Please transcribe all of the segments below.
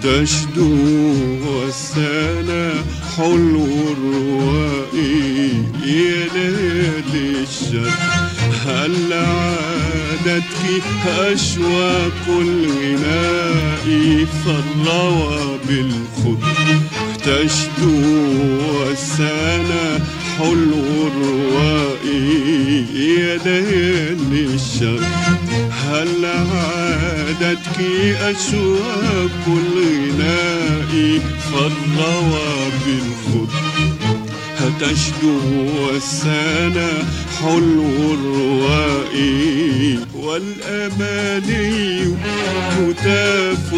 تشدو والسنة حلو الروائي يا ليل الشرق. هل عادتك أشواق الغناء فالروى بالخد تشدو والسنة حلو الروائي يا ليل الشرق. هل عادتك أشواق الغناء فالروى بالخد تشدو والسنة حلو الروائي. والأماني هتاف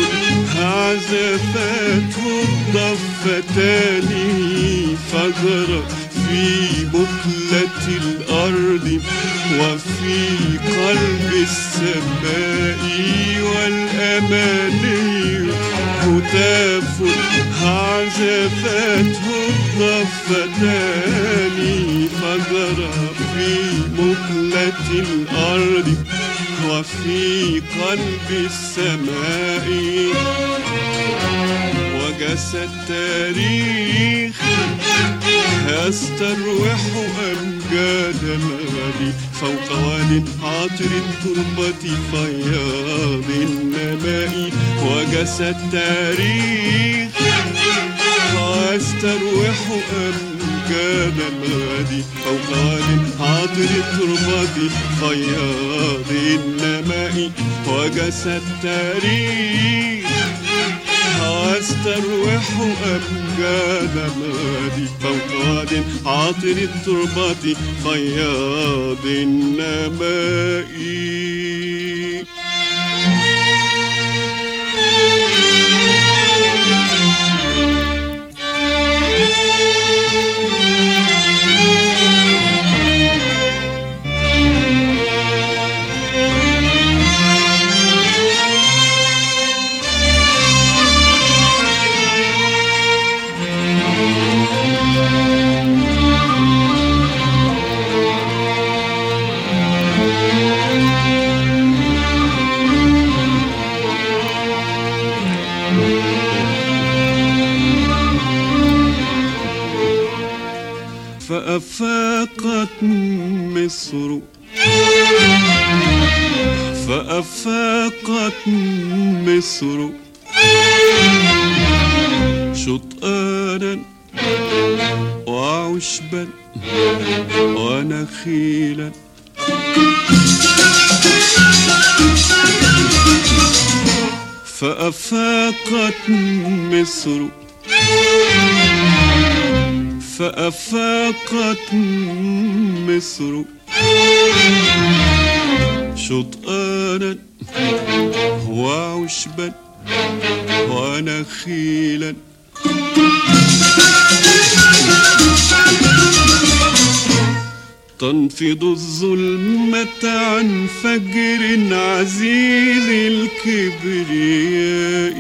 عزفته الضفتان فجر في بكلة الأرض وفي قلب السماء. والأماني هتاف عزفته الضفتان فجر في بكلة الأرض وفي قلب السماء. وجس التاريخ يستروح أمجاد الغد فوق واد عاطر التربة فياض النماء. وجس التاريخ يستروح أمجاد الغد فوق واد عاطر التربة فياض النماء. وجس التاريخ أستروح أمجاد الغد فوق واد عاطر التربة فياض النماء. فأفاقت مصر فأفاقت مصر شطآنا وعشبا ونخيلا. فأفاقت مصر فأفاقت مصر شطآنا وعشبا ونخيلا. تنفض الظلمة عن فجر عزيز الكبرياء.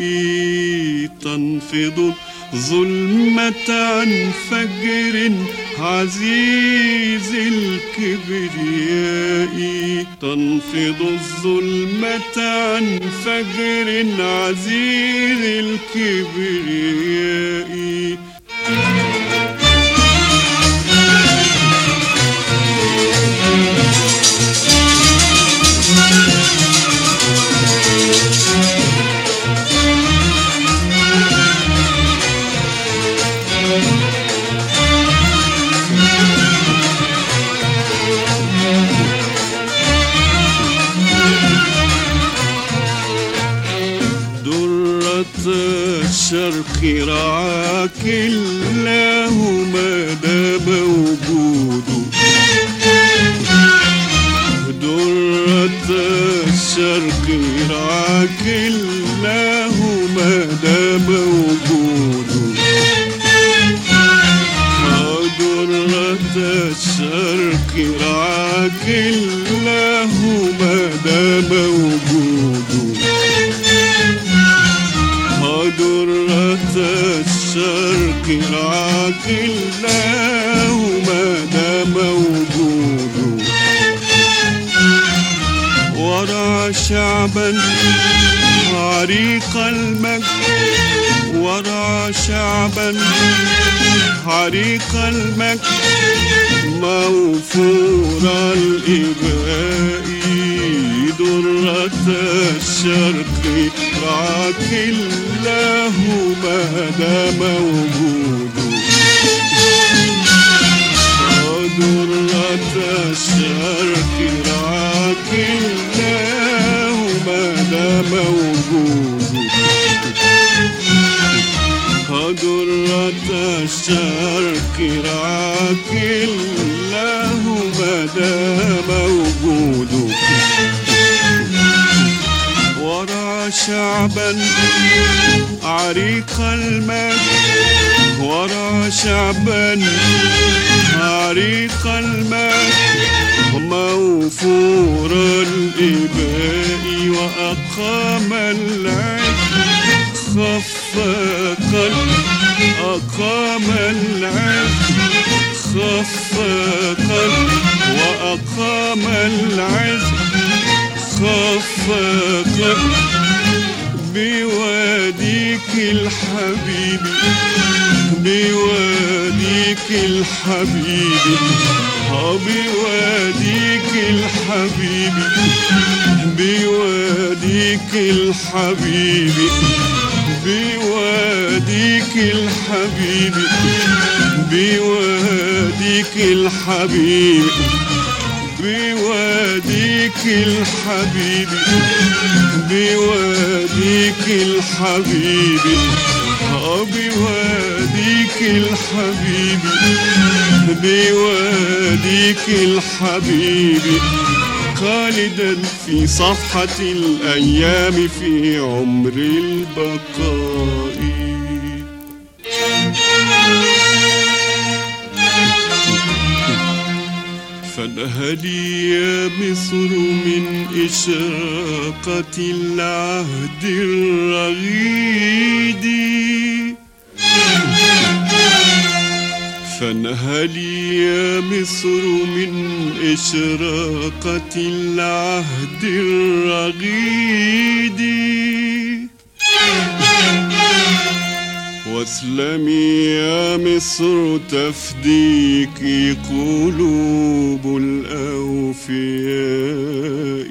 تنفض ظلمة عن فجر عزيز الكبرياء. تنفض الظلمة عن فجر عزيز الكبرياء. الشرق رعاك الله ما دام وجوده. درة الشرق رعاك الله ما دام وجوده. درة الشرق رعاك الله ما دام وجوده. درة الشرق رعاك الله ما دام وجوده. ورعى شعبا عريق المجد ورا شعبا عريق المجد موفور الإباء درة الشرق رعاك الله ما دام وجوده درة الشرق رعاك الله ما دام وجوده درة الشرق رعاك الله ما دام وجوده ورا شعبا عريق المجد ورا شعبا عريق المجد موفور الإباء وأقام العز خفاقا أقام العز خفاقا وأقام العز خفاقا بواديك الحبيب بواديك الحبيب بواديك الحبيب بواديك الحبيب بواديك الحبيب بواديك الحبيب بواديك الحبيب بواديك الحبيب بواديك الحبيب بواديك الحبيب خالدا في صفحة الأيام في عمر البقاء فانهلي يا مصر من إشراقة العهد الرغيد فانهلي يا مصر من إشراقة العهد الرغيد واسلمي يا مصر تفديك قلوب الأوفياء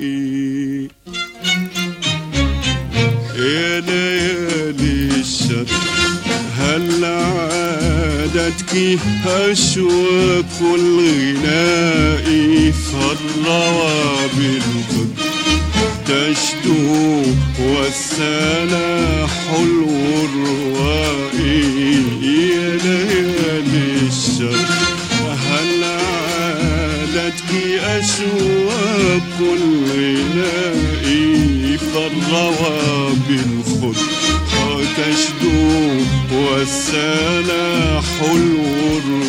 يا ليالي الشر هل عادتك أشواق الغناء فالروى بالقدر تشدو والسنا حلو الروائي يا ليالي الشر هل عادتك أشواق الغناء فالروى بالخد تشدو والسنا حلو